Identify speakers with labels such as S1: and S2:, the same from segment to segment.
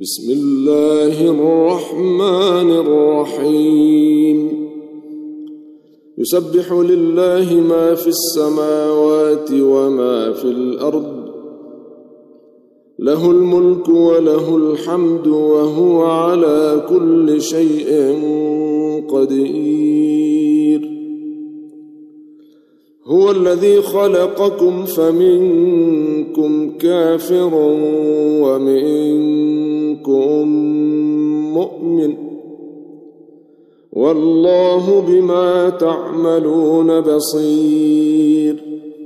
S1: بسم الله الرحمن الرحيم يسبح لله ما في السماوات وما في الأرض له الملك وله الحمد وهو على كل شيء قدير هو الذي خلقكم فمنكم كافر ومنكم مؤمن والله بما تعملون بصير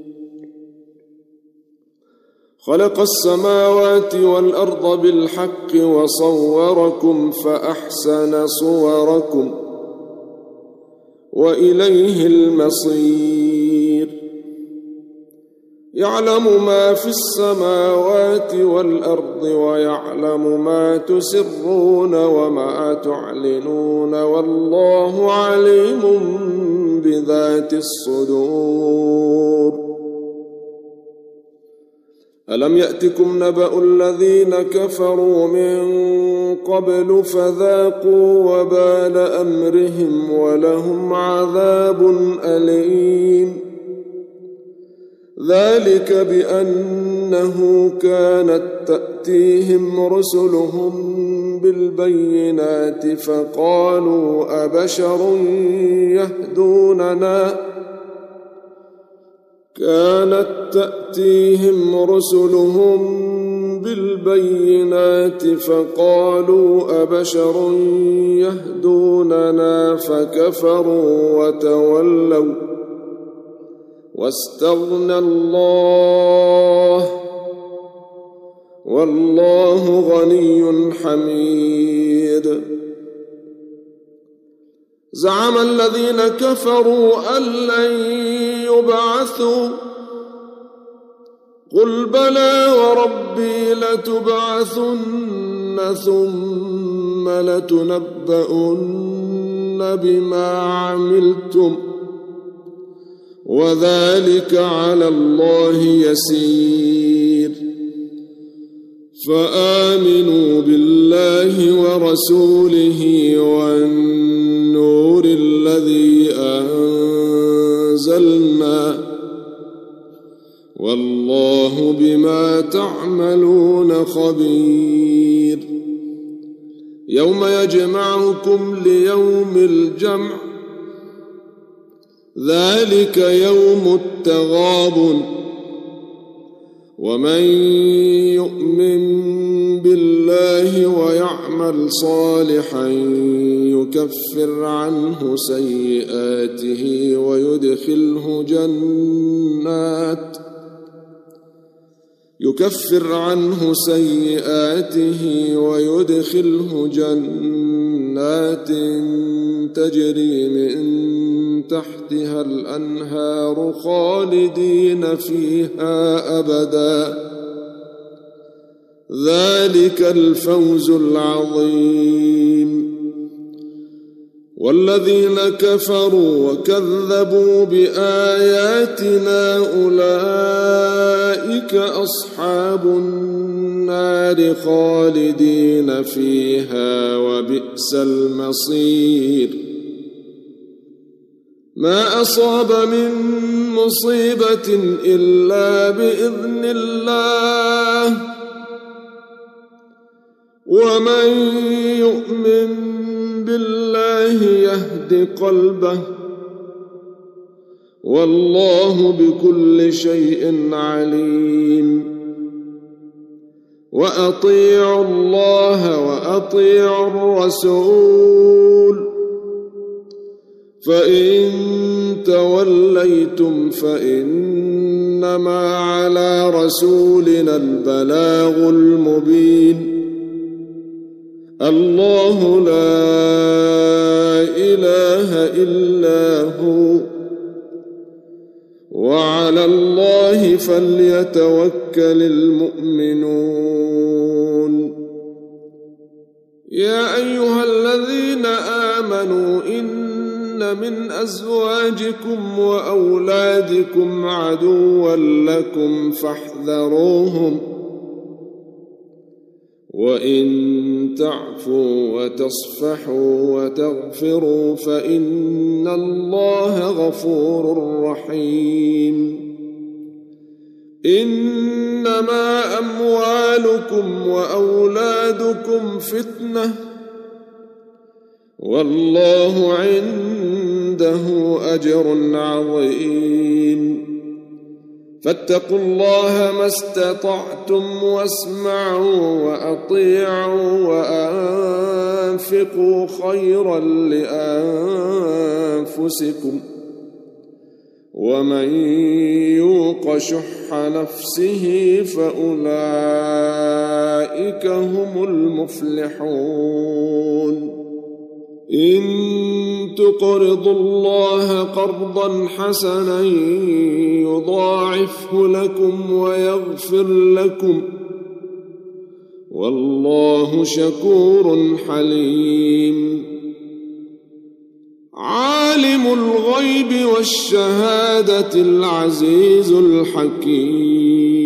S1: خلق السماوات والأرض بالحق وصوركم فأحسن صوركم وإليه المصير يعلم ما في السماوات والأرض ويعلم ما تسرون وما تعلنون والله عليم بذات الصدور ألم يأتكم نبأ الذين كفروا من قبل فذاقوا وبال أمرهم ولهم عذاب أليم ذلك بأنه كانت تأتيهم رسلهم بالبينات فقالوا أبشر يهدوننا فكفروا وتولوا واستغنى الله والله غني حميد زعم الذين كفروا أن لن يبعثوا قل بلى وربي لتبعثن ثم لتنبؤن بما عملتم وذلك على الله يسير فآمنوا بالله ورسوله والنور الذي أنزلنا والله بما تعملون خبير يوم يجمعكم ليوم الجمع ذلك يوم التغابن ومن يؤمن بالله ويعمل صالحا يكفر عنه سيئاته ويدخله جنات تجري من تحتها الأنهار خالدين فيها أبدا ذلك الفوز العظيم والذين كفروا وكذبوا بآياتنا أولئك أصحاب النار خالدين فيها وبئس المصير ما أصاب من مصيبة إلا بإذن الله ومن يؤمن بالله يهد قلبه والله بكل شيء عليم وأطيعوا الله وأطيعوا الرسول فإن توليتم فإنما على رسولنا البلاغ المبين الله لا إله إلا هو وعلى الله فليتوكل المؤمنون يا أيها الذين آمنوا إن من أزواجكم وأولادكم عدوا لكم فاحذروهم وإن تعفوا وتصفحوا وتغفروا فإن الله غفور رحيم. إنما أموالكم وأولادكم فتنة والله عنده أجر عظيم. فاتقوا الله ما استطعتم واسمعوا وأطيعوا وأنفقوا خيرا لأنفسكم ومن يوق شح نفسه فأولئك هم المفلحون. إن تقرضوا الله قرضا حسنا يضاعفه لكم ويغفر لكم والله شكور حليم. عالم الغيب والشهادة العزيز الحكيم.